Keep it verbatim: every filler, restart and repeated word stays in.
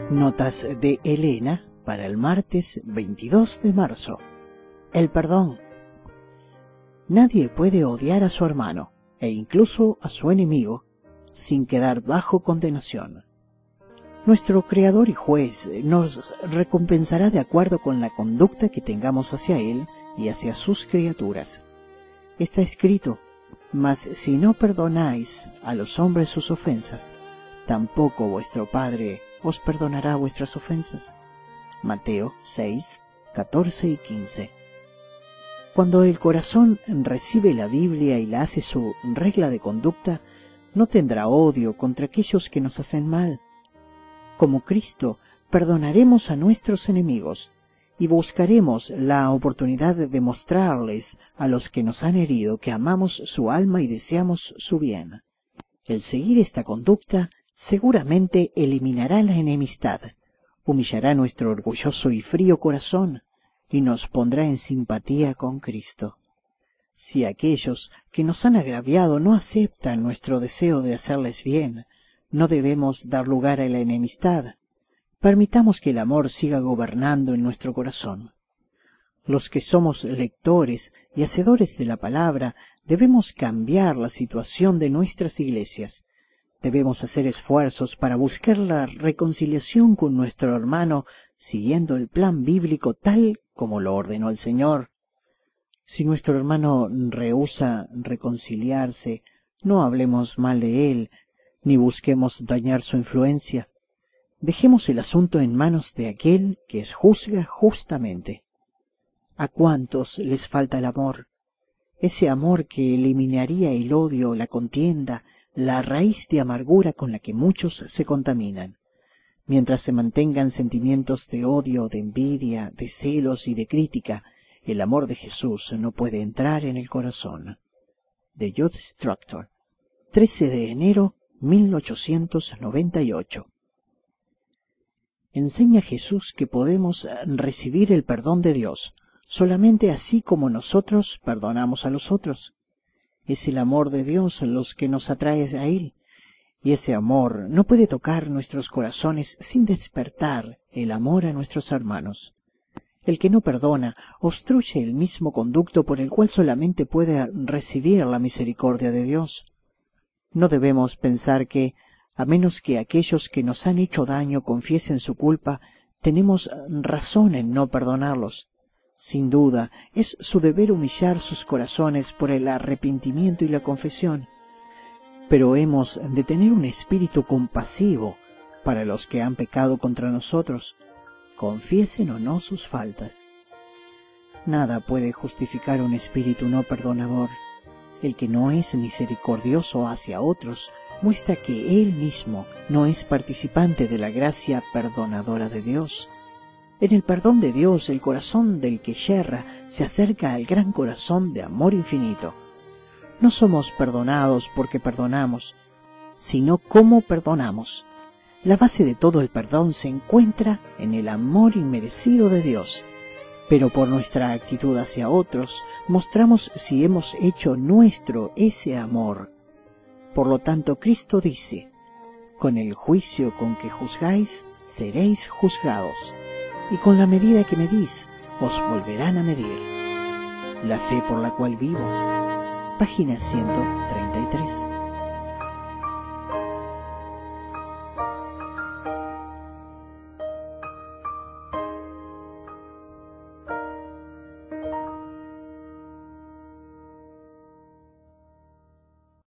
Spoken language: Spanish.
Notas de Elena para el martes veintidós de marzo. El perdón. Nadie puede odiar a su hermano, e incluso a su enemigo, sin quedar bajo condenación. Nuestro Creador y Juez nos recompensará de acuerdo con la conducta que tengamos hacia Él y hacia sus criaturas. Está escrito: mas si no perdonáis a los hombres sus ofensas, tampoco vuestro Padre os perdonará vuestras ofensas. Mateo seis, catorce y quince. Cuando el corazón recibe la Biblia y la hace su regla de conducta, no tendrá odio contra aquellos que nos hacen mal. Como Cristo, perdonaremos a nuestros enemigos y buscaremos la oportunidad de demostrarles a los que nos han herido que amamos su alma y deseamos su bien. El seguir esta conducta seguramente eliminará la enemistad, humillará nuestro orgulloso y frío corazón y nos pondrá en simpatía con Cristo. Si aquellos que nos han agraviado no aceptan nuestro deseo de hacerles bien, no debemos dar lugar a la enemistad. Permitamos que el amor siga gobernando en nuestro corazón. Los que somos lectores y hacedores de la palabra debemos cambiar la situación de nuestras iglesias. Debemos hacer esfuerzos para buscar la reconciliación con nuestro hermano siguiendo el plan bíblico tal como lo ordenó el Señor. Si nuestro hermano rehúsa reconciliarse, no hablemos mal de él, ni busquemos dañar su influencia. Dejemos el asunto en manos de aquel que juzga justamente. ¿A cuántos les falta el amor? Ese amor que eliminaría el odio, la contienda, la raíz de amargura con la que muchos se contaminan. Mientras se mantengan sentimientos de odio, de envidia, de celos y de crítica, el amor de Jesús no puede entrar en el corazón. The Youth Instructor, trece de enero mil ochocientos noventa y ocho. Enseña Jesús que podemos recibir el perdón de Dios solamente así como nosotros perdonamos a los otros. Es el amor de Dios los que nos atrae a Él, y ese amor no puede tocar nuestros corazones sin despertar el amor a nuestros hermanos. El que no perdona obstruye el mismo conducto por el cual solamente puede recibir la misericordia de Dios. No debemos pensar que, a menos que aquellos que nos han hecho daño confiesen su culpa, tenemos razón en no perdonarlos. Sin duda, es su deber humillar sus corazones por el arrepentimiento y la confesión. Pero hemos de tener un espíritu compasivo para los que han pecado contra nosotros, confiesen o no sus faltas. Nada puede justificar un espíritu no perdonador. El que no es misericordioso hacia otros muestra que él mismo no es participante de la gracia perdonadora de Dios. En el perdón de Dios, el corazón del que yerra se acerca al gran corazón de amor infinito. No somos perdonados porque perdonamos, sino cómo perdonamos. La base de todo el perdón se encuentra en el amor inmerecido de Dios. Pero por nuestra actitud hacia otros, mostramos si hemos hecho nuestro ese amor. Por lo tanto, Cristo dice: con el juicio con que juzgáis, seréis juzgados, y con la medida que medís, os volverán a medir. La fe por la cual vivo. Página ciento treinta y tres.